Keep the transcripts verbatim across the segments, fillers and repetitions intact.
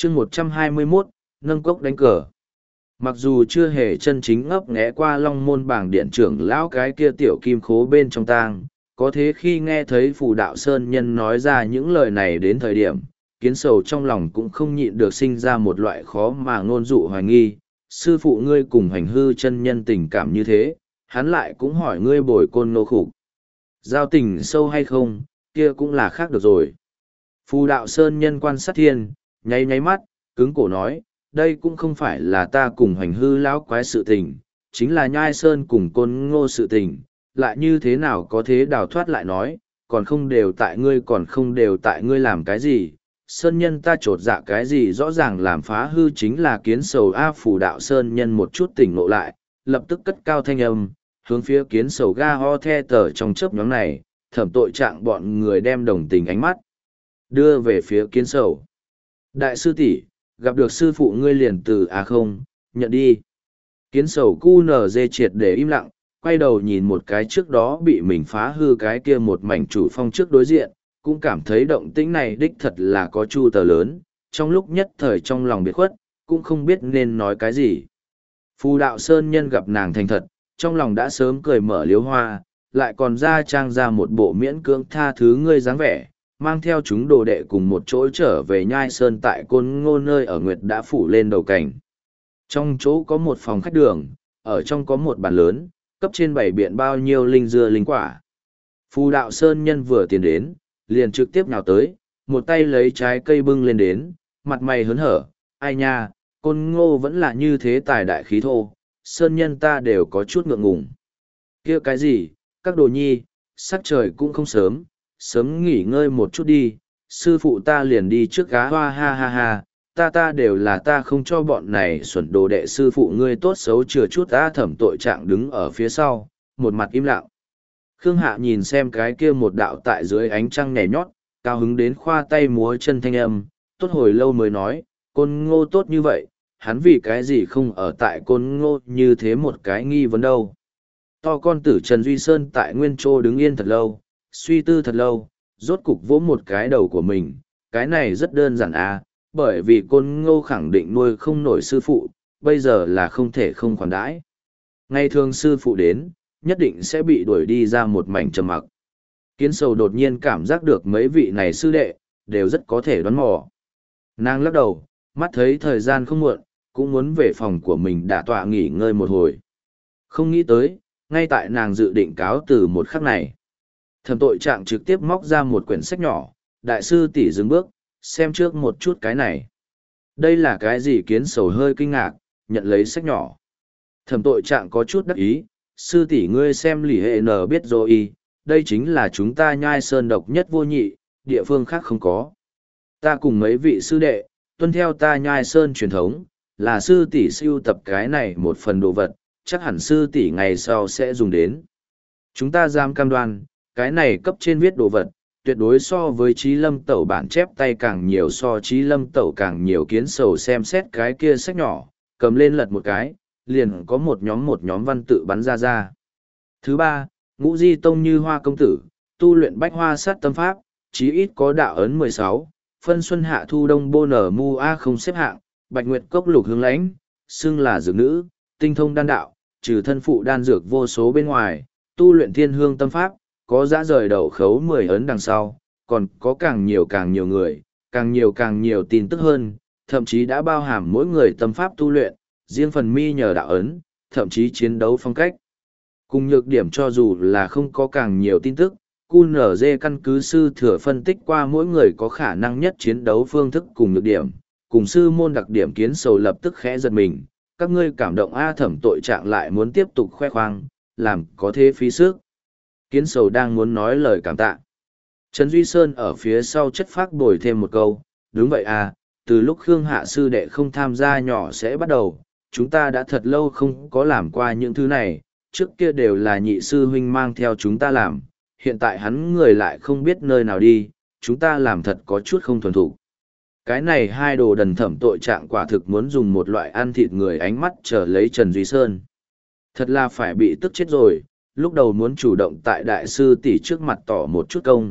chương một trăm hai mươi mốt, nâng cốc đánh cờ. Mặc dù chưa hề chân chính ngấp nghé qua long môn bảng điện trưởng lão cái kia tiểu kim khố bên trong tang, có thế khi nghe thấy phù đạo sơn nhân nói ra những lời này đến thời điểm, kiến sầu trong lòng cũng không nhịn được sinh ra một loại khó mà ngôn dụ hoài nghi. Sư phụ ngươi cùng hành hư chân nhân tình cảm như thế, hắn lại cũng hỏi ngươi bồi côn nô khục. Giao tình sâu hay không, kia cũng là khác được rồi. Phù đạo sơn nhân quan sát thiên, nháy nháy mắt, cứng cổ nói, đây cũng không phải là ta cùng hành hư lão quái sự tình, chính là nhai sơn cùng côn ngô sự tình, lại như thế nào có thế đào thoát lại nói, còn không đều tại ngươi còn không đều tại ngươi làm cái gì. Sơn nhân ta trột dạ cái gì rõ ràng làm phá hư chính là kiến sầu A. Phù đạo sơn nhân một chút tỉnh ngộ lại, lập tức cất cao thanh âm, hướng phía kiến sầu ga ho the tờ trong chớp nhóm này, thẩm tội trạng bọn người đem đồng tình ánh mắt đưa về phía kiến sầu. Đại sư tỷ gặp được sư phụ ngươi liền từ à không, nhận đi. Kiến sầu cu nở dê triệt để im lặng, quay đầu nhìn một cái trước đó bị mình phá hư cái kia một mảnh chủ phong trước đối diện, cũng cảm thấy động tĩnh này đích thật là có chu tờ lớn, trong lúc nhất thời trong lòng biệt khuất, cũng không biết nên nói cái gì. Phù đạo sơn nhân gặp nàng thành thật, trong lòng đã sớm cười mở liếu hoa, lại còn ra trang ra một bộ miễn cưỡng tha thứ ngươi dáng vẻ, mang theo chúng đồ đệ cùng một chỗ trở về nhai sơn tại côn ngô nơi ở Nguyệt đã phủ lên đầu cảnh. Trong chỗ có một phòng khách đường, ở trong có một bàn lớn, cấp trên bảy biện bao nhiêu linh dưa linh quả. Phù đạo sơn nhân vừa tiến đến, liền trực tiếp nhào tới, một tay lấy trái cây bưng lên đến, mặt mày hớn hở, ai nha, côn ngô vẫn là như thế tài đại khí thô, sơn nhân ta đều có chút ngượng ngùng. Kia cái gì, các đồ nhi, sắc trời cũng không sớm, sớm nghỉ ngơi một chút đi, sư phụ ta liền đi trước gá hoa ha ha ha, ta ta đều là ta không cho bọn này xuẩn đồ đệ sư phụ ngươi tốt xấu chừa chút ta. Thẩm tội trạng đứng ở phía sau, một mặt im lặng. Khương Hạ nhìn xem cái kia một đạo tại dưới ánh trăng nhảy nhót, cao hứng đến khoa tay múa chân thanh âm, tốt hồi lâu mới nói, côn ngô tốt như vậy, hắn vì cái gì không ở tại côn ngô như thế một cái nghi vấn đâu. To con tử Trần Duy Sơn tại Nguyên Châu đứng yên thật lâu, suy tư thật lâu, rốt cục vỗ một cái đầu của mình, cái này rất đơn giản à, bởi vì côn ngô khẳng định nuôi không nổi sư phụ, bây giờ là không thể không khoản đãi. Ngày thường sư phụ đến, nhất định sẽ bị đuổi đi ra một mảnh trầm mặc. Kiến sầu đột nhiên cảm giác được mấy vị này sư đệ, đều rất có thể đoán mò. Nàng lắc đầu, mắt thấy thời gian không muộn, cũng muốn về phòng của mình đả tọa nghỉ ngơi một hồi. Không nghĩ tới, ngay tại nàng dự định cáo từ một khắc này. Thẩm tội trạng trực tiếp móc ra một quyển sách nhỏ, đại sư tỷ dừng bước, xem trước một chút cái này. Đây là cái gì? Kiến sầu hơi kinh ngạc, nhận lấy sách nhỏ. Thẩm tội trạng có chút đắc ý, sư tỷ ngươi xem lì hệ nờ biết rồi, đây chính là chúng ta nhai sơn độc nhất vô nhị, địa phương khác không có. Ta cùng mấy vị sư đệ, tuân theo ta nhai sơn truyền thống, là sư tỷ sưu tập cái này một phần đồ vật, chắc hẳn sư tỷ ngày sau sẽ dùng đến. Chúng ta dám cam đoan, cái này cấp trên viết đồ vật, tuyệt đối so với trí lâm tẩu bản chép tay càng nhiều so trí lâm tẩu càng nhiều. Kiến sầu xem xét cái kia sách nhỏ, cầm lên lật một cái, liền có một nhóm một nhóm văn tự bắn ra ra. Thứ ba, ngũ di tông như hoa công tử, tu luyện bách hoa sát tâm pháp, chí ít có đạo ấn mười sáu, phân xuân hạ thu đông bô nở mu a không xếp hạng, bạch nguyệt cốc lục hướng lãnh, xưng là dược nữ, tinh thông đan đạo, trừ thân phụ đan dược vô số bên ngoài, tu luyện thiên hương tâm pháp, có dã rời đầu khấu mười ấn đằng sau, còn có càng nhiều càng nhiều người, càng nhiều càng nhiều tin tức hơn, thậm chí đã bao hàm mỗi người tâm pháp tu luyện, riêng phần mi nhờ đạo ấn, thậm chí chiến đấu phong cách. Cùng nhược điểm cho dù là không có càng nhiều tin tức, quy en giê căn cứ sư thừa phân tích qua mỗi người có khả năng nhất chiến đấu phương thức cùng nhược điểm, cùng sư môn đặc điểm. Kiến sầu lập tức khẽ giật mình, các ngươi cảm động a. Thẩm tội trạng lại muốn tiếp tục khoe khoang, làm có thế phí sức. Kiến sầu đang muốn nói lời cảm tạ. Trần Duy Sơn ở phía sau chất phác bồi thêm một câu, đúng vậy à, từ lúc Khương Hạ sư đệ không tham gia nhỏ sẽ bắt đầu, chúng ta đã thật lâu không có làm qua những thứ này, trước kia đều là nhị sư huynh mang theo chúng ta làm, hiện tại hắn người lại không biết nơi nào đi, chúng ta làm thật có chút không thuần thủ. Cái này hai đồ đần thẩm tội trạng quả thực muốn dùng một loại ăn thịt người ánh mắt trở lấy Trần Duy Sơn. Thật là phải bị tức chết rồi, lúc đầu muốn chủ động tại đại sư tỷ trước mặt tỏ một chút công,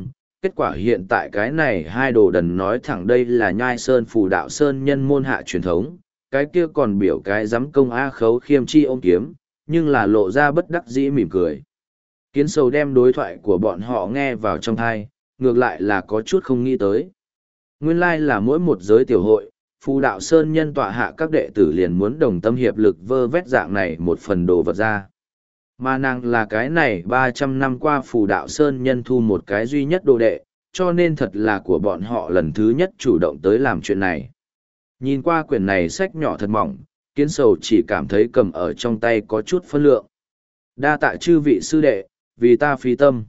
Kết quả hiện tại cái này hai đồ đần nói thẳng đây là nhai sơn phù đạo sơn nhân môn hạ truyền thống, cái kia còn biểu cái dám công A Khấu khiêm chi ôm kiếm, nhưng là lộ ra bất đắc dĩ mỉm cười. Kiến sầu đem đối thoại của bọn họ nghe vào trong thai, ngược lại là có chút không nghĩ tới. Nguyên lai là mỗi một giới tiểu hội, phù đạo sơn nhân tọa hạ các đệ tử liền muốn đồng tâm hiệp lực vơ vét dạng này một phần đồ vật ra. Mà nàng là cái này ba trăm năm qua phù đạo sơn nhân thu một cái duy nhất đồ đệ, cho nên thật là của bọn họ lần thứ nhất chủ động tới làm chuyện này. Nhìn qua quyển này sách nhỏ thật mỏng, kiến sầu chỉ cảm thấy cầm ở trong tay có chút phân lượng. Đa tạ chư vị sư đệ, vì ta phí tâm.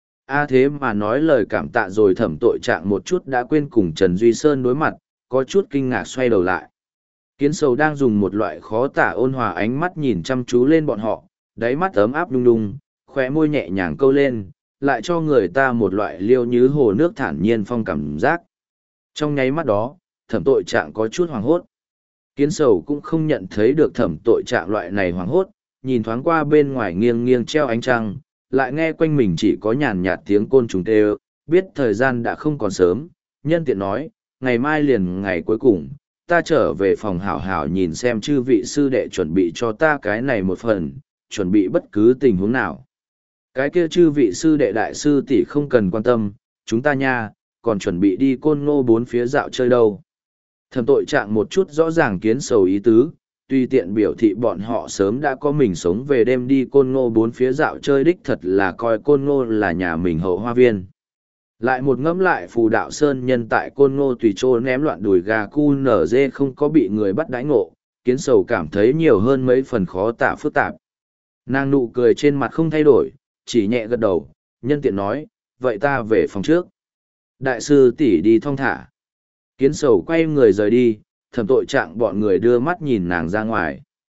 A thế mà nói lời cảm tạ rồi thẩm tội trạng một chút đã quên cùng Trần Duy Sơn đối mặt, có chút kinh ngạc xoay đầu lại. Kiến sầu đang dùng một loại khó tả ôn hòa ánh mắt nhìn chăm chú lên bọn họ, đáy mắt ấm áp đung đung, khóe môi nhẹ nhàng câu lên, lại cho người ta một loại liêu như hồ nước thản nhiên phong cảm giác. Trong nháy mắt đó, thẩm tội trạng có chút hoảng hốt. Kiến sầu cũng không nhận thấy được thẩm tội trạng loại này hoảng hốt, nhìn thoáng qua bên ngoài nghiêng nghiêng treo ánh trăng, lại nghe quanh mình chỉ có nhàn nhạt tiếng côn trùng kêu, biết thời gian đã không còn sớm, nhân tiện nói, ngày mai liền ngày cuối cùng, ta trở về phòng hảo hảo nhìn xem chư vị sư đệ chuẩn bị cho ta cái này một phần, chuẩn bị bất cứ tình huống nào. Cái kia chư vị sư đệ đại sư tỷ không cần quan tâm, chúng ta nha, còn chuẩn bị đi côn ngô bốn phía dạo chơi đâu. Thẩm tội trạng một chút rõ ràng kiến sầu ý tứ, tùy tiện biểu thị bọn họ sớm đã có mình sống về đêm đi côn ngô bốn phía dạo chơi đích thật là coi côn ngô là nhà mình hậu hoa viên. Lại một ngẫm lại phù đạo sơn nhân tại côn ngô tùy trô ném loạn đùi gà cu nở dê không có bị người bắt đãi ngộ, kiến sầu cảm thấy nhiều hơn mấy phần khó tả phức tạp. Nàng nụ cười trên mặt không thay đổi, chỉ nhẹ gật đầu, nhân tiện nói, vậy ta về phòng trước. Đại sư tỷ đi thong thả. Kiến sầu quay người rời đi, thẩm tội trạng bọn người đưa mắt nhìn nàng ra ngoài.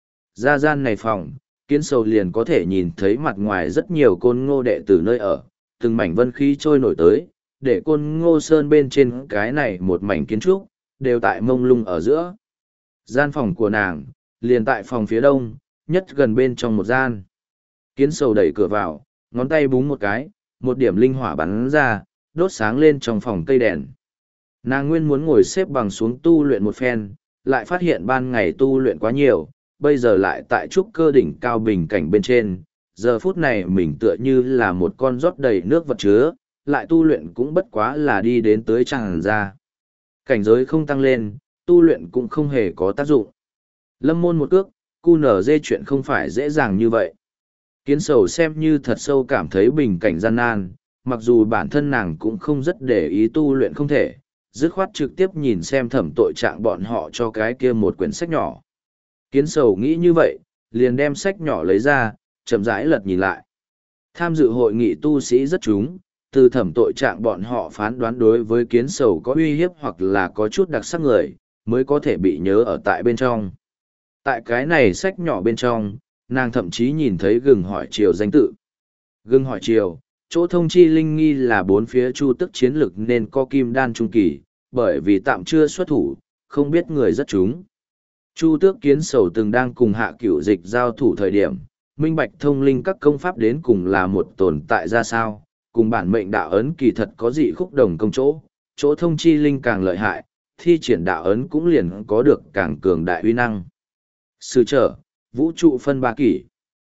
Ra gian này phòng, kiến sầu liền có thể nhìn thấy mặt ngoài rất nhiều côn ngô đệ tử nơi ở, từng mảnh vân khí trôi nổi tới, để côn ngô sơn bên trên cái này một mảnh kiến trúc, đều tại mông lung ở giữa. Gian phòng của nàng, liền tại phòng phía đông, nhất gần bên trong một gian. Kiến sầu đẩy cửa vào, ngón tay búng một cái, một điểm linh hỏa bắn ra, đốt sáng lên trong phòng cây đèn. Nàng nguyên muốn ngồi xếp bằng xuống tu luyện một phen, lại phát hiện ban ngày tu luyện quá nhiều, bây giờ lại tại trúc cơ đỉnh cao bình cảnh bên trên. Giờ phút này mình tựa như là một con rót đầy nước vật chứa, lại tu luyện cũng bất quá là đi đến tới tràn ra. Cảnh giới không tăng lên, tu luyện cũng không hề có tác dụng. Lâm môn một cước, cu nở dê chuyện không phải dễ dàng như vậy. Kiến sầu xem như thật sâu cảm thấy bình cảnh gian nan, mặc dù bản thân nàng cũng không rất để ý tu luyện không thể, dứt khoát trực tiếp nhìn xem thẩm tội trạng bọn họ cho cái kia một quyển sách nhỏ. Kiến sầu nghĩ như vậy, liền đem sách nhỏ lấy ra, chậm rãi lật nhìn lại. Tham dự hội nghị tu sĩ rất trúng, từ thẩm tội trạng bọn họ phán đoán đối với kiến sầu có uy hiếp hoặc là có chút đặc sắc người, mới có thể bị nhớ ở tại bên trong. Tại cái này sách nhỏ bên trong, nàng thậm chí nhìn thấy gừng hỏi triều danh tự. Gừng hỏi triều, chỗ thông chi linh nghi là bốn phía chu tức chiến lực nên có kim đan trung kỳ, bởi vì tạm chưa xuất thủ, không biết người rất trúng. Chu tước kiến sầu từng đang cùng hạ cửu dịch giao thủ thời điểm, minh bạch thông linh các công pháp đến cùng là một tồn tại ra sao, cùng bản mệnh đạo ấn kỳ thật có dị khúc đồng công chỗ, chỗ thông chi linh càng lợi hại, thi triển đạo ấn cũng liền có được càng cường đại uy năng. Sư trở, vũ trụ phân ba kỷ.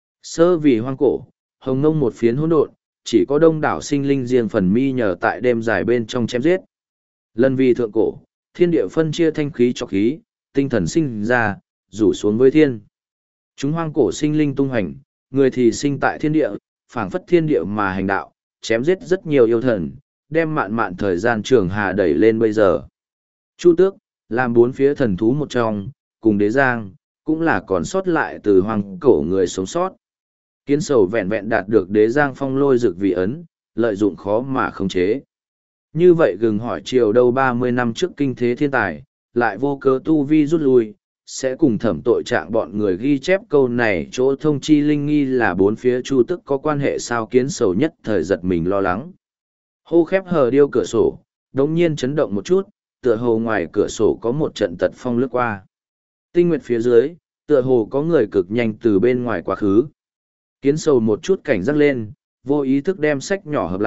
Sơ vì hoang cổ, hồng ngông một phiến hỗn độn, chỉ có đông đảo sinh linh riêng phần mi nhờ tại đêm dài bên trong chém giết. Lần vì thượng cổ, thiên địa phân chia thanh khí cho khí, tinh thần sinh ra, rủ xuống với thiên. Chúng hoang cổ sinh linh tung hành, người thì sinh tại thiên địa, phảng phất thiên địa mà hành đạo, chém giết rất nhiều yêu thần, đem mạn mạn thời gian trường hà đẩy lên bây giờ. Chu tước, làm bốn phía thần thú một trong, cùng đế giang, cũng là còn sót lại từ hoang cổ người sống sót. Kiến sầu vẹn vẹn đạt được đế giang phong lôi dược vị ấn, lợi dụng khó mà khống chế. Như vậy gừng hỏi chiều đâu ba mươi năm trước kinh thế thiên tài, lại vô cớ tu vi rút lui, sẽ cùng thẩm tội trạng bọn người ghi chép câu này chỗ thông chi linh nghi là bốn phía chu tức có quan hệ sao. Kiến sầu nhất thời giật mình lo lắng. Hô khép hờ điêu cửa sổ, đống nhiên chấn động một chút, tựa hồ ngoài cửa sổ có một trận tật phong lướt qua. Tinh nguyệt phía dưới, tựa hồ có người cực nhanh từ bên ngoài quá khứ. Kiến sầu một chút cảnh giác lên, vô ý thức đem sách nhỏ hợp lại,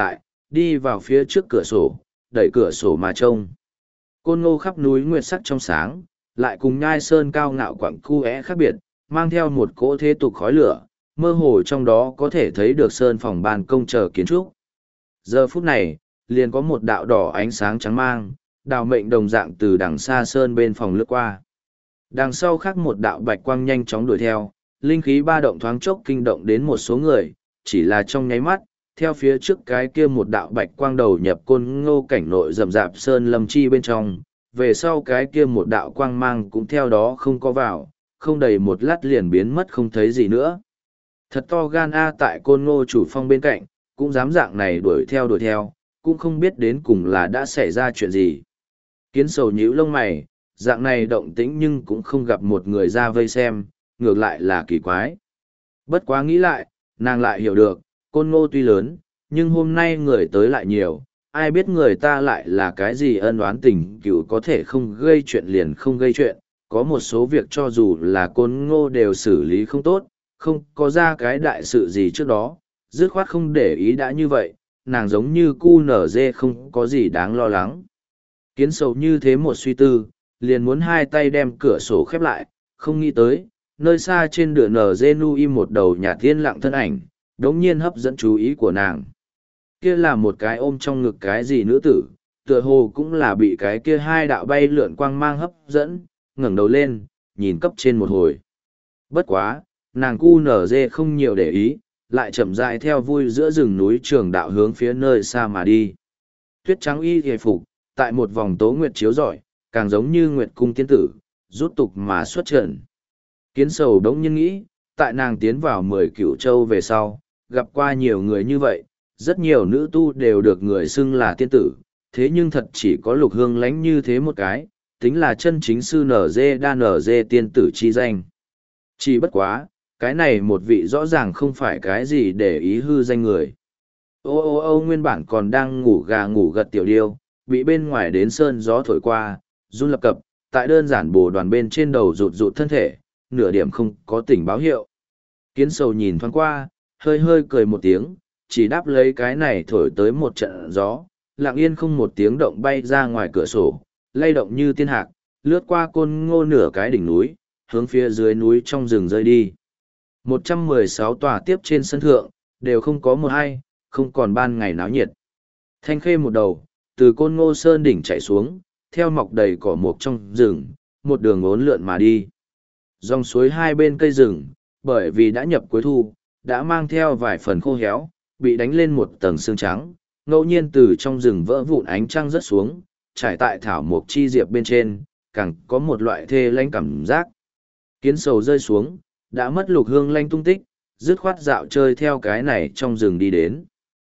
đi vào phía trước cửa sổ, đẩy cửa sổ mà trông. Côn Ngô khắp núi nguyệt sắc trong sáng, lại cùng nhai sơn cao ngạo quặng cu é khác biệt, mang theo một cỗ thế tục khói lửa, mơ hồ trong đó có thể thấy được sơn phòng ban công chờ kiến trúc. Giờ phút này, liền có một đạo đỏ ánh sáng trắng mang, đào mệnh đồng dạng từ đằng xa sơn bên phòng lướt qua. Đằng sau khác một đạo bạch quang nhanh chóng đuổi theo, linh khí ba động thoáng chốc kinh động đến một số người, chỉ là trong nháy mắt, theo phía trước cái kia một đạo bạch quang đầu nhập Côn Ngô cảnh nội rậm rạp sơn lâm chi bên trong, về sau cái kia một đạo quang mang cũng theo đó không có vào, không đầy một lát liền biến mất không thấy gì nữa. Thật to gan a, tại Côn Ngô chủ phong bên cạnh, cũng dám dạng này đuổi theo đuổi theo, cũng không biết đến cùng là đã xảy ra chuyện gì. Kiến sầu nhíu lông mày, dạng này động tĩnh nhưng cũng không gặp một người ra vây xem, ngược lại là kỳ quái. Bất quá nghĩ lại, nàng lại hiểu được, Côn Ngô tuy lớn, nhưng hôm nay người tới lại nhiều, ai biết người ta lại là cái gì ân oán tình cựu có thể không gây chuyện liền không gây chuyện, có một số việc cho dù là Côn Ngô đều xử lý không tốt, không có ra cái đại sự gì trước đó, dứt khoát không để ý đã như vậy, nàng giống như cu nở dê không có gì đáng lo lắng. Kiến sầu như thế một suy tư, liền muốn hai tay đem cửa sổ khép lại, không nghĩ tới, nơi xa trên đường nở dê nu im một đầu nhà thiên lặng thân ảnh, đống nhiên hấp dẫn chú ý của nàng. Kia là một cái ôm trong ngực cái gì nữ tử, tựa hồ cũng là bị cái kia hai đạo bay lượn quang mang hấp dẫn, ngẩng đầu lên, nhìn cấp trên một hồi. Bất quá, nàng cu nở dê không nhiều để ý, lại chậm rãi theo vui giữa rừng núi trường đạo hướng phía nơi xa mà đi. Tuyết trắng y hề phục, tại một vòng tố nguyệt chiếu rọi, càng giống như nguyệt cung tiên tử, rút tục mà xuất trận. Kiến sầu đống nhiên nghĩ, tại nàng tiến vào mười cửu châu về sau, gặp qua nhiều người như vậy, rất nhiều nữ tu đều được người xưng là tiên tử, thế nhưng thật chỉ có Lục Hương lánh như thế một cái, tính là chân chính sư nở dê đa nở dê tiên tử chi danh. Chỉ bất quá, cái này một vị rõ ràng không phải cái gì để ý hư danh người. Ô ô ô nguyên bản còn đang ngủ gà ngủ gật tiểu điêu, bị bên ngoài đến sơn gió thổi qua, run lập cập, tại đơn giản bồ đoàn bên trên đầu rụt rụt thân thể, nửa điểm không có tỉnh báo hiệu. Kiến sầu nhìn thoáng qua, hơi hơi cười một tiếng, chỉ đáp lấy cái này thổi tới một trận gió, lặng yên không một tiếng động bay ra ngoài cửa sổ, lay động như tiên hạc, lướt qua Côn Ngô nửa cái đỉnh núi, hướng phía dưới núi trong rừng rơi đi. một trăm mười sáu tòa tiếp trên sân thượng, đều không có một ai, không còn ban ngày náo nhiệt. Thanh khê một đầu, từ Côn Ngô sơn đỉnh chạy xuống, theo mọc đầy cỏ mục trong rừng, một đường uốn lượn mà đi. Dòng suối hai bên cây rừng, bởi vì đã nhập cuối thu, đã mang theo vài phần khô héo, bị đánh lên một tầng xương trắng, ngẫu nhiên từ trong rừng vỡ vụn ánh trăng rớt xuống, trải tại thảo mộc chi diệp bên trên, càng có một loại thê lanh cảm giác. Kiến sầu rơi xuống, đã mất Lục Hương lanh tung tích, dứt khoát dạo chơi theo cái này trong rừng đi đến.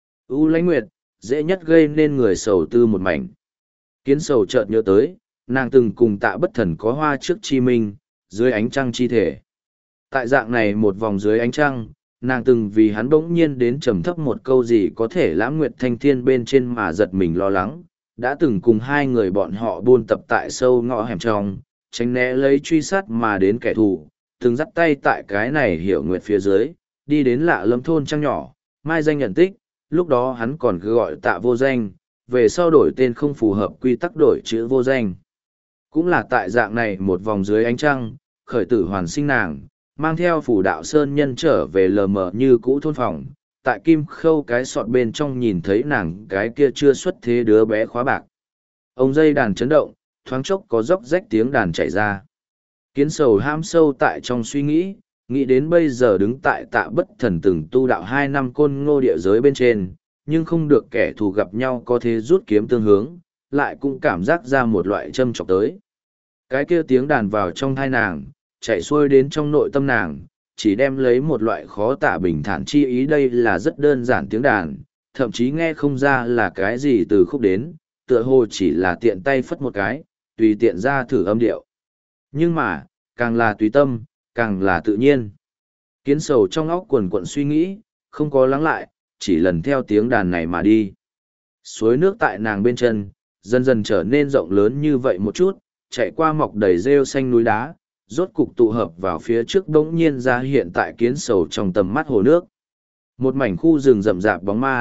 U lãnh nguyệt, dễ nhất gây nên người sầu tư một mảnh. Kiến sầu chợt nhớ tới, nàng từng cùng Tạ Bất Thần có hoa trước chi minh, dưới ánh trăng chi thể. Tại dạng này một vòng dưới ánh trăng, nàng từng vì hắn bỗng nhiên đến trầm thấp một câu gì có thể lãng nguyệt thanh thiên bên trên mà giật mình lo lắng, đã từng cùng hai người bọn họ buôn tập tại sâu ngõ hẻm trong, tránh né lấy truy sát mà đến kẻ thù, từng dắt tay tại cái này hiểu nguyệt phía dưới, đi đến lạ lâm thôn trăng nhỏ, mai danh nhận tích, lúc đó hắn còn cứ gọi Tạ vô danh, về sau đổi tên không phù hợp quy tắc đổi chữ vô danh. Cũng là tại dạng này một vòng dưới ánh trăng, khởi tử hoàn sinh nàng, mang theo phủ đạo sơn nhân trở về lờ mờ như cũ thôn phòng, tại kim khâu cái sọt bên trong nhìn thấy nàng cái kia chưa xuất thế đứa bé khóa bạc. Ông dây đàn chấn động, thoáng chốc có róc rách tiếng đàn chảy ra. Kiến sầu ham sâu tại trong suy nghĩ, nghĩ đến bây giờ đứng tại Tạ Bất Thần từng tu đạo hai năm Côn Ngô địa giới bên trên, nhưng không được kẻ thù gặp nhau có thể rút kiếm tương hướng, lại cũng cảm giác ra một loại châm chọc tới. Cái kia tiếng đàn vào trong thai nàng, chạy xuôi đến trong nội tâm nàng, chỉ đem lấy một loại khó tả bình thản chi ý. Đây là rất đơn giản tiếng đàn, thậm chí nghe không ra là cái gì từ khúc đến, tựa hồ chỉ là tiện tay phất một cái, tùy tiện ra thử âm điệu. Nhưng mà, càng là tùy tâm, càng là tự nhiên. Kiến sầu trong óc quần quận suy nghĩ, không có lắng lại, chỉ lần theo tiếng đàn này mà đi. Suối nước tại nàng bên chân, dần dần trở nên rộng lớn như vậy một chút, chạy qua mọc đầy rêu xanh núi đá, rốt cục tụ hợp vào phía trước đống nhiên ra hiện tại kiến sầu trong tầm mắt hồ nước. Một mảnh khu rừng rậm rạp bóng ma,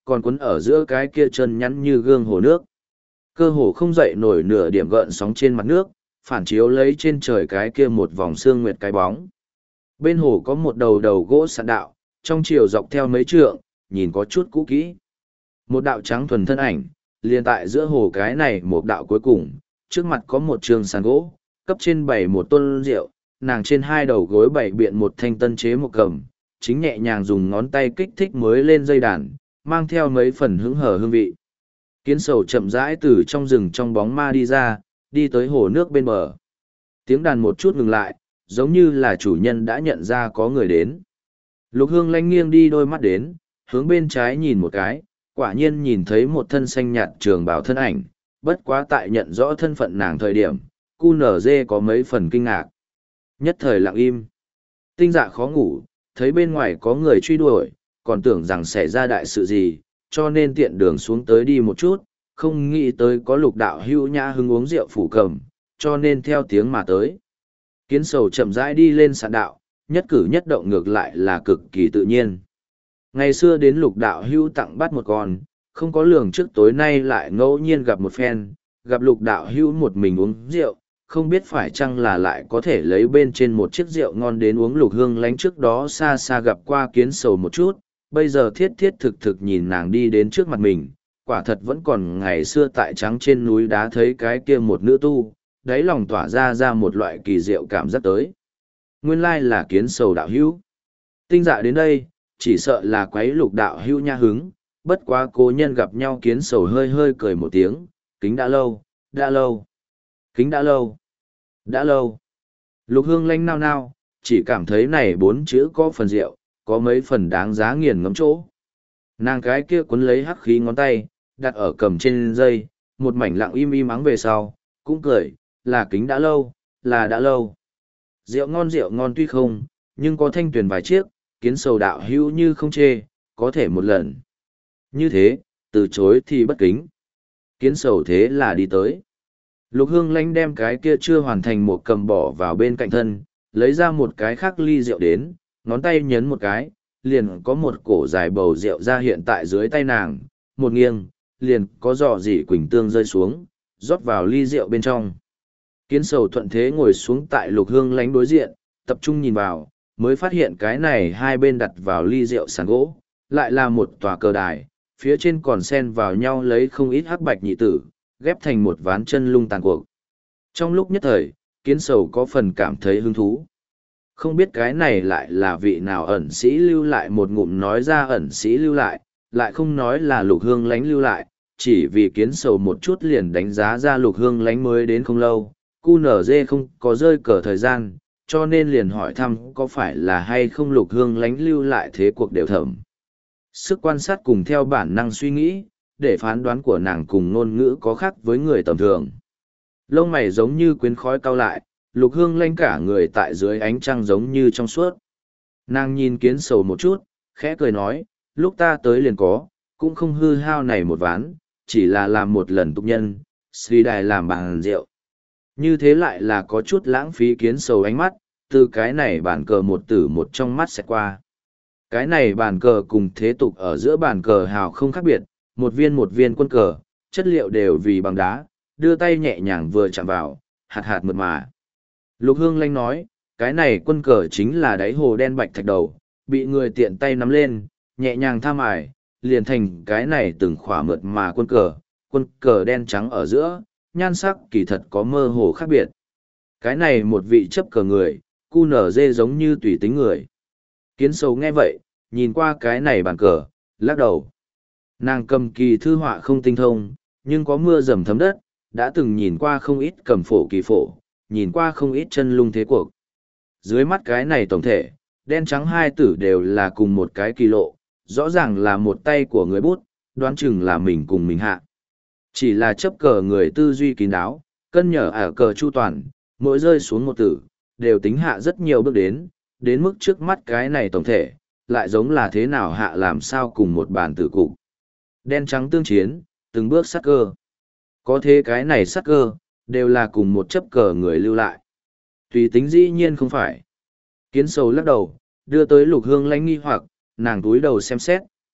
còn quấn ở giữa cái kia chân nhắn như gương hồ nước. Cơ hồ không dậy nổi nửa điểm gợn sóng trên mặt nước, phản chiếu lấy trên trời cái kia một vòng sương nguyệt cái bóng. Bên hồ có một đầu đầu gỗ sạn đạo, trong chiều dọc theo mấy trượng, nhìn có chút cũ kỹ. Một đạo trắng thuần thân ảnh, liền tại giữa hồ cái này một đạo cuối cùng, trước mặt có một trường sàn gỗ, cấp trên bày một tôn rượu, nàng trên hai đầu gối bày biện một thanh tân chế một cầm, chính nhẹ nhàng dùng ngón tay kích thích mới lên dây đàn, mang theo mấy phần hứng hở hương vị. Kiến sầu chậm rãi từ trong rừng trong bóng ma đi ra, đi tới hồ nước bên bờ. Tiếng đàn một chút ngừng lại, giống như là chủ nhân đã nhận ra có người đến. Lục Hương lanh nghiêng đi đôi mắt đến, hướng bên trái nhìn một cái, quả nhiên nhìn thấy một thân xanh nhạt trường bào thân ảnh, bất quá tại nhận rõ thân phận nàng thời điểm, cu nở dê có mấy phần kinh ngạc. Nhất thời lặng im. Tinh dạ khó ngủ, thấy bên ngoài có người truy đuổi, còn tưởng rằng xảy ra đại sự gì, cho nên tiện đường xuống tới đi một chút, không nghĩ tới có lục đạo hưu nhã hứng uống rượu phủ cầm, cho nên theo tiếng mà tới. Kiến sầu chậm rãi đi lên sạn đạo, nhất cử nhất động ngược lại là cực kỳ tự nhiên. Ngày xưa đến lục đạo hưu tặng bắt một con, không có lường trước tối nay lại ngẫu nhiên gặp một phen, gặp lục đạo hưu một mình uống rượu, không biết phải chăng là lại có thể lấy bên trên một chiếc rượu ngon đến uống. Lục Hương lánh trước đó xa xa gặp qua kiến sầu một chút, bây giờ thiết thiết thực thực nhìn nàng đi đến trước mặt mình, quả thật vẫn còn ngày xưa tại trắng trên núi đá thấy cái kia một nữ tu, đáy lòng tỏa ra ra một loại kỳ diệu cảm giác tới. Nguyên lai là kiến sầu đạo hữu. Tinh dạ đến đây, chỉ sợ là quấy lục đạo hữu nha hứng, bất quá cố nhân gặp nhau kiến sầu hơi hơi cười một tiếng, kính đã lâu, đã lâu, kính đã lâu, đã lâu. Lục Hương lanh nao nao, chỉ cảm thấy này bốn chữ có phần rượu, có mấy phần đáng giá nghiền ngẫm chỗ. Nàng cái kia cuốn lấy hắc khí ngón tay, đặt ở cầm trên dây, một mảnh lặng im im ắng về sau, cũng cười, là kính đã lâu, là đã lâu. Rượu ngon rượu ngon tuy không, nhưng có thanh tuyển vài chiếc, kiến sầu đạo hữu như không chê, có thể một lần. Như thế, từ chối thì bất kính. Kiến sầu thế là đi tới. Lục Hương lanh đem cái kia chưa hoàn thành một cầm bỏ vào bên cạnh thân, lấy ra một cái khác ly rượu đến, ngón tay nhấn một cái, liền có một cổ dài bầu rượu ra hiện tại dưới tay nàng, một nghiêng, liền có giò dỉ quỳnh tương rơi xuống, rót vào ly rượu bên trong. Kiến sầu thuận thế ngồi xuống tại Lục Hương lánh đối diện, tập trung nhìn vào, mới phát hiện cái này hai bên đặt vào ly rượu sàn gỗ, lại là một tòa cờ đài, phía trên còn xen vào nhau lấy không ít hắc bạch nhị tử, ghép thành một ván chân lung tàn cuộc. Trong lúc nhất thời, kiến sầu có phần cảm thấy hứng thú. Không biết cái này lại là vị nào ẩn sĩ lưu lại một ngụm nói ra ẩn sĩ lưu lại, lại không nói là Lục Hương lánh lưu lại, chỉ vì kiến sầu một chút liền đánh giá ra Lục Hương lánh mới đến không lâu, cu nở dê không có rơi cờ thời gian, cho nên liền hỏi thăm có phải là hay không Lục Hương lánh lưu lại thế cuộc đều thẩm. Sức quan sát cùng theo bản năng suy nghĩ, để phán đoán của nàng cùng ngôn ngữ có khác với người tầm thường. Lông mày giống như quyến khói cao lại, Lục Hương lanh cả người tại dưới ánh trăng giống như trong suốt. Nàng nhìn kiến sầu một chút, khẽ cười nói, lúc ta tới liền có, cũng không hư hao này một ván, chỉ là làm một lần tục nhân, suy đài làm bàn rượu. Như thế lại là có chút lãng phí. Kiến sầu ánh mắt, từ cái này bàn cờ một tử một trong mắt sẽ qua. Cái này bàn cờ cùng thế tục ở giữa bàn cờ hào không khác biệt, một viên một viên quân cờ, chất liệu đều vì bằng đá, đưa tay nhẹ nhàng vừa chạm vào, hạt hạt mượt mà. Lục Hương lanh nói, cái này quân cờ chính là đáy hồ đen bạch thạch đầu, bị người tiện tay nắm lên, nhẹ nhàng tham ải, liền thành cái này từng khỏa mượt mà quân cờ, quân cờ đen trắng ở giữa, nhan sắc kỳ thật có mơ hồ khác biệt. Cái này một vị chấp cờ người, cu nở dê giống như tùy tính người. Kiến sầu nghe vậy, nhìn qua cái này bàn cờ, lắc đầu. Nàng cầm kỳ thư họa không tinh thông, nhưng có mưa dầm thấm đất, đã từng nhìn qua không ít cầm phổ kỳ phổ, nhìn qua không ít chân lung thế cuộc. Dưới mắt cái này tổng thể, đen trắng hai tử đều là cùng một cái kỳ lộ, rõ ràng là một tay của người bút, đoán chừng là mình cùng mình hạ. Chỉ là chấp cờ người tư duy kín đáo, cân nhở ở cờ chu toàn, mỗi rơi xuống một tử, đều tính hạ rất nhiều bước đến, đến mức trước mắt cái này tổng thể, lại giống là thế nào hạ làm sao cùng một bàn tử cục. Đen trắng tương chiến, từng bước sát cơ. Có thế cái này sát cơ, đều là cùng một chấp cờ người lưu lại. Tùy tính dĩ nhiên không phải. Kiến sầu lắc đầu, đưa tới Lục Hương lánh nghi hoặc, nàng túi đầu xem xét,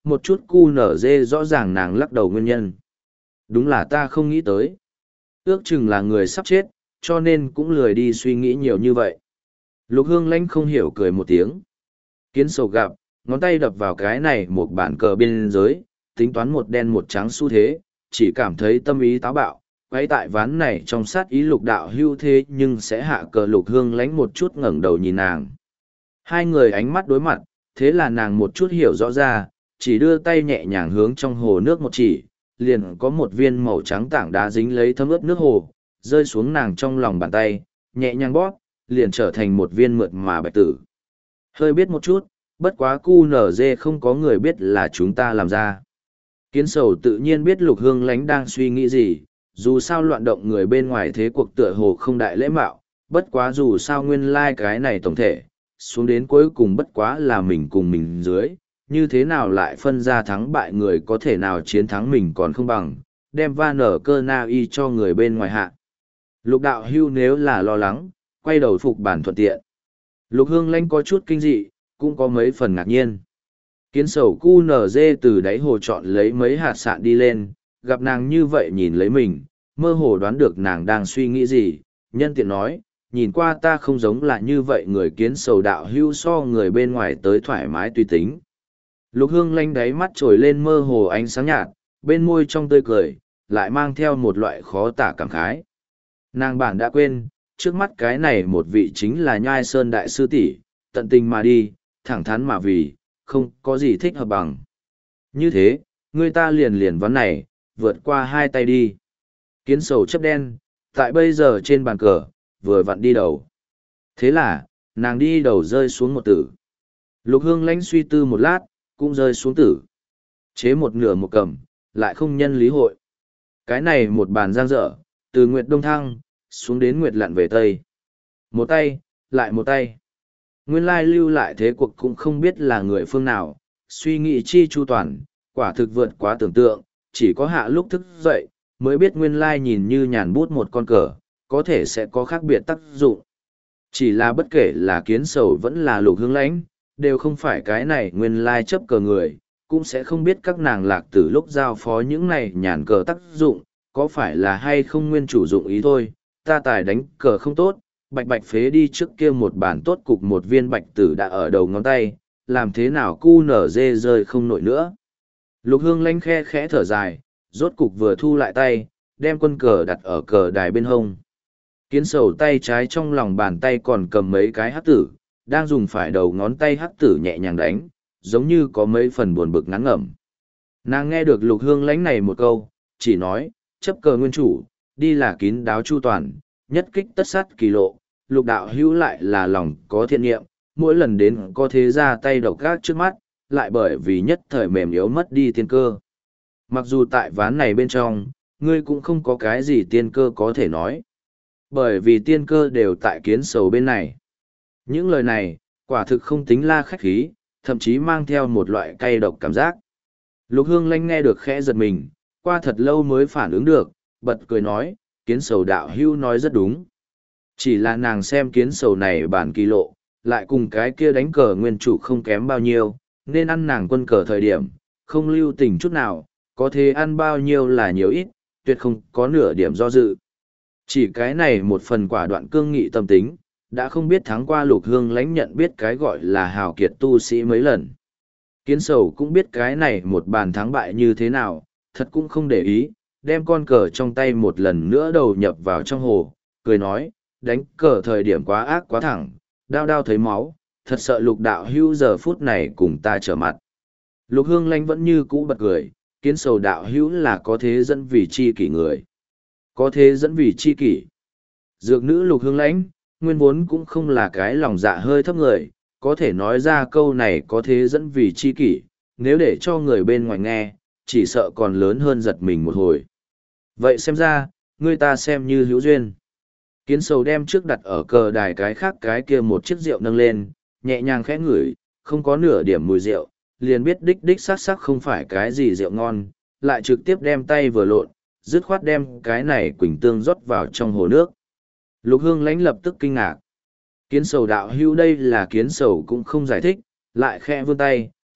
một chút cu nở dê rõ ràng nàng lắc đầu nguyên nhân. Đúng là ta không nghĩ tới. Ước chừng là người sắp chết, cho nên cũng lười đi suy nghĩ nhiều như vậy. Lục Hương Lãnh không hiểu cười một tiếng. Kiến sầu gặp, ngón tay đập vào cái này một bản cờ biên giới, tính toán một đen một trắng xu thế, chỉ cảm thấy tâm ý táo bạo, quay tại ván này trong sát ý lục đạo hưu thế nhưng sẽ hạ cờ Lục Hương Lãnh một chút ngẩng đầu nhìn nàng. Hai người ánh mắt đối mặt, thế là nàng một chút hiểu rõ ra, chỉ đưa tay nhẹ nhàng hướng trong hồ nước một chỉ, liền có một viên màu trắng tảng đá dính lấy thấm ướt nước hồ, rơi xuống nàng trong lòng bàn tay, nhẹ nhàng bóp, liền trở thành một viên mượt mà bạch tử. Hơi biết một chút, bất quá cu nở dê không có người biết là chúng ta làm ra. Kiến sầu tự nhiên biết Lục Hương Lãnh đang suy nghĩ gì, dù sao loạn động người bên ngoài thế cuộc tựa hồ không đại lễ mạo, bất quá dù sao nguyên lai like cái này tổng thể, xuống đến cuối cùng bất quá là mình cùng mình dưới, như thế nào lại phân ra thắng bại người có thể nào chiến thắng mình còn không bằng, đem va nở cơ na y cho người bên ngoài hạ. Lục đạo hưu nếu là lo lắng, quay đầu phục bản thuận tiện. Lục Hương Lãnh có chút kinh dị, cũng có mấy phần ngạc nhiên. Kiến sầu cu nở dê từ đáy hồ chọn lấy mấy hạt sạn đi lên, gặp nàng như vậy nhìn lấy mình, mơ hồ đoán được nàng đang suy nghĩ gì, nhân tiện nói, nhìn qua ta không giống là như vậy người kiến sầu đạo hưu so người bên ngoài tới thoải mái tùy tính. Lục Hương Lãnh đáy mắt trồi lên mơ hồ ánh sáng nhạt, bên môi trong tươi cười, lại mang theo một loại khó tả cảm khái. Nàng bản đã quên, trước mắt cái này một vị chính là Nhai Sơn Đại Sư tỷ, tận tình mà đi, thẳng thắn mà vì, không có gì thích hợp bằng. Như thế, người ta liền liền ván này, vượt qua hai tay đi. Kiến sầu chấp đen, tại bây giờ trên bàn cờ, vừa vặn đi đầu. Thế là, nàng đi đầu rơi xuống một tử. Lục Hương Lãnh suy tư một lát, cũng rơi xuống tử. Chế một nửa một cầm, lại không nhân lý hội. Cái này một bàn giang dở, từ Nguyệt Đông Thăng, xuống đến Nguyệt lặn về Tây. Một tay, lại một tay. Nguyên lai lưu lại thế cuộc cũng không biết là người phương nào, suy nghĩ chi chu toàn, quả thực vượt quá tưởng tượng, chỉ có hạ lúc thức dậy, mới biết nguyên lai nhìn như nhàn bút một con cờ, có thể sẽ có khác biệt tác dụng. Chỉ là bất kể là kiến sầu vẫn là Lục Hương Lãnh, đều không phải cái này nguyên lai chấp cờ người, cũng sẽ không biết các nàng lạc tử lúc giao phó những này nhàn cờ tác dụng, có phải là hay không nguyên chủ dụng ý thôi, ta tài đánh cờ không tốt, bạch bạch phế đi trước kia một bản tốt cục một viên bạch tử đã ở đầu ngón tay, làm thế nào cu nở dê rơi không nổi nữa. Lục Hương Lãnh khe khẽ thở dài, rốt cục vừa thu lại tay, đem quân cờ đặt ở cờ đài bên hông. Kiến sầu tay trái trong lòng bàn tay còn cầm mấy cái hắc tử, đang dùng phải đầu ngón tay hắc tử nhẹ nhàng đánh, giống như có mấy phần buồn bực ngắn ngẩm. Nàng nghe được Lục Hương Lãnh này một câu, chỉ nói, chấp cờ nguyên chủ, đi là kín đáo chu toàn, nhất kích tất sát kỳ lộ, Lục đạo hữu lại là lòng có thiện nghiệm, mỗi lần đến có thế ra tay độc gác trước mắt, lại bởi vì nhất thời mềm yếu mất đi tiên cơ. Mặc dù tại ván này bên trong, ngươi cũng không có cái gì tiên cơ có thể nói. Bởi vì tiên cơ đều tại kiến sầu bên này. Những lời này, quả thực không tính la khách khí, thậm chí mang theo một loại cay độc cảm giác. Lục Hương Lãnh nghe được khẽ giật mình, qua thật lâu mới phản ứng được, bật cười nói, kiến sầu đạo hưu nói rất đúng. Chỉ là nàng xem kiến sầu này bản kỳ lộ, lại cùng cái kia đánh cờ nguyên chủ không kém bao nhiêu, nên ăn nàng quân cờ thời điểm, không lưu tình chút nào, có thể ăn bao nhiêu là nhiều ít, tuyệt không có nửa điểm do dự. Chỉ cái này một phần quả đoạn cương nghị tâm tính, đã không biết thắng qua Lục Hương Lãnh nhận biết cái gọi là hào kiệt tu sĩ mấy lần. Kiến sầu cũng biết cái này một bàn thắng bại như thế nào, thật cũng không để ý, đem con cờ trong tay một lần nữa đầu nhập vào trong hồ, cười nói, đánh cờ thời điểm quá ác quá thẳng, đau đau thấy máu, thật sợ Lục đạo hưu giờ phút này cùng ta trở mặt. Lục Hương Lãnh vẫn như cũ bật cười, kiến sầu đạo hữu là có thế dẫn vì chi kỷ người. Có thế dẫn vì chi kỷ. Dược nữ Lục Hương Lãnh, nguyên vốn cũng không là cái lòng dạ hơi thấp người, có thể nói ra câu này có thế dẫn vì chi kỷ, nếu để cho người bên ngoài nghe, chỉ sợ còn lớn hơn giật mình một hồi. Vậy xem ra, người ta xem như hữu duyên. Kiến sầu đem trước đặt ở cờ đài cái khác cái kia một chiếc rượu nâng lên, nhẹ nhàng khẽ ngửi, không có nửa điểm mùi rượu, liền biết đích đích sắc sắc không phải cái gì rượu ngon, lại trực tiếp đem tay vừa lộn, dứt khoát đem cái này quỳnh tương rót vào trong hồ nước. Lục Hương Lãnh lập tức kinh ngạc. Kiến sầu đạo hưu đây là kiến sầu cũng không giải thích, lại khẽ vươn tay,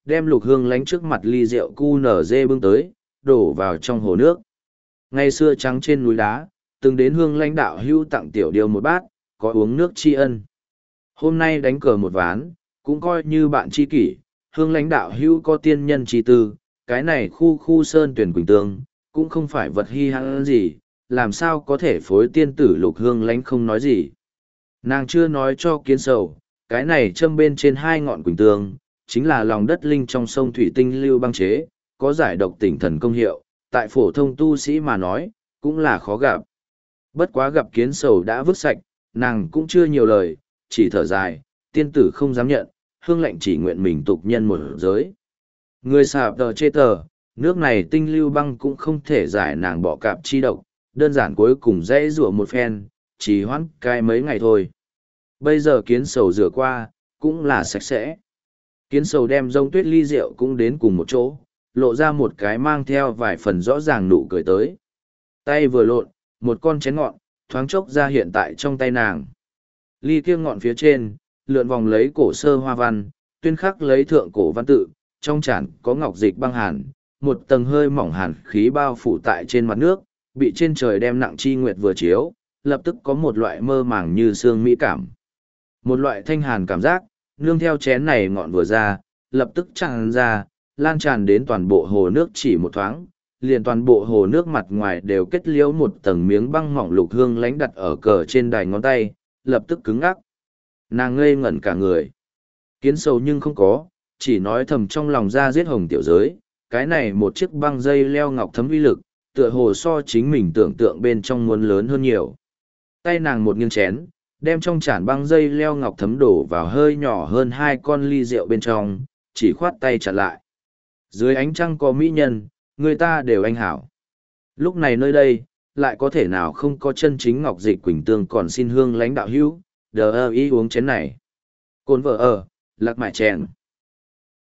đem lục hương lánh trước mặt ly rượu cu nở dê bưng tới, đổ vào trong hồ nước. Ngày xưa trắng trên núi đá, từng đến hương lãnh đạo hưu tặng tiểu điêu một bát, có uống nước tri ân. Hôm nay đánh cờ một ván, cũng coi như bạn tri kỷ, hương lãnh đạo hưu có tiên nhân tri tư, cái này khu khu sơn tuyển quỳnh tương, cũng không phải vật hy hãn gì, làm sao có thể phối tiên tử lục hương lãnh không nói gì. Nàng chưa nói cho kiến sầu, cái này châm bên trên hai ngọn quỳnh tương, chính là lòng đất linh trong sông thủy tinh lưu băng chế, có giải độc tỉnh thần công hiệu, tại phổ thông tu sĩ mà nói, cũng là khó gặp. Bất quá gặp kiến sầu đã vứt sạch, nàng cũng chưa nhiều lời, chỉ thở dài, tiên tử không dám nhận, hương lệnh chỉ nguyện mình tục nhân một giới. Người sạp tờ chê tờ, nước này tinh lưu băng cũng không thể giải nàng bỏ cạp chi độc, đơn giản cuối cùng dễ rủa một phen, chỉ hoãn cái mấy ngày thôi. Bây giờ kiến sầu rửa qua, cũng là sạch sẽ. Kiến sầu đem rông tuyết ly rượu cũng đến cùng một chỗ, lộ ra một cái mang theo vài phần rõ ràng nụ cười tới. Tay vừa lộn, một con chén ngọn, thoáng chốc ra hiện tại trong tay nàng. Ly kia ngọn phía trên, lượn vòng lấy cổ sơ hoa văn, tuyên khắc lấy thượng cổ văn tự, trong chản có ngọc dịch băng hàn, một tầng hơi mỏng hàn khí bao phủ tại trên mặt nước, bị trên trời đem nặng chi nguyệt vừa chiếu, lập tức có một loại mơ màng như sương mỹ cảm. Một loại thanh hàn cảm giác, nương theo chén này ngọn vừa ra, lập tức tràn ra, lan tràn đến toàn bộ hồ nước chỉ một thoáng, liền toàn bộ hồ nước mặt ngoài đều kết liễu một tầng miếng băng mỏng lục hương lánh đặt ở cờ trên đài ngón tay, lập tức cứng ngắc. Nàng ngây ngẩn cả người. Kiến sầu nhưng không có, chỉ nói thầm trong lòng ra giết hồng tiểu giới, cái này một chiếc băng dây leo ngọc thấm uy lực, tựa hồ so chính mình tưởng tượng bên trong muốn lớn hơn nhiều. Tay nàng một nghiêng chén, đem trong chản băng dây leo ngọc thấm đổ vào hơi nhỏ hơn hai con ly rượu bên trong, chỉ khoát tay chặn lại. Dưới ánh trăng có mỹ nhân, người ta đều anh hảo. Lúc này nơi đây, lại có thể nào không có chân chính ngọc dịch quỳnh tương còn xin hương lãnh đạo hữu, đờ ơ ý uống chén này. Cồn vợ ở, lạc mại chèn.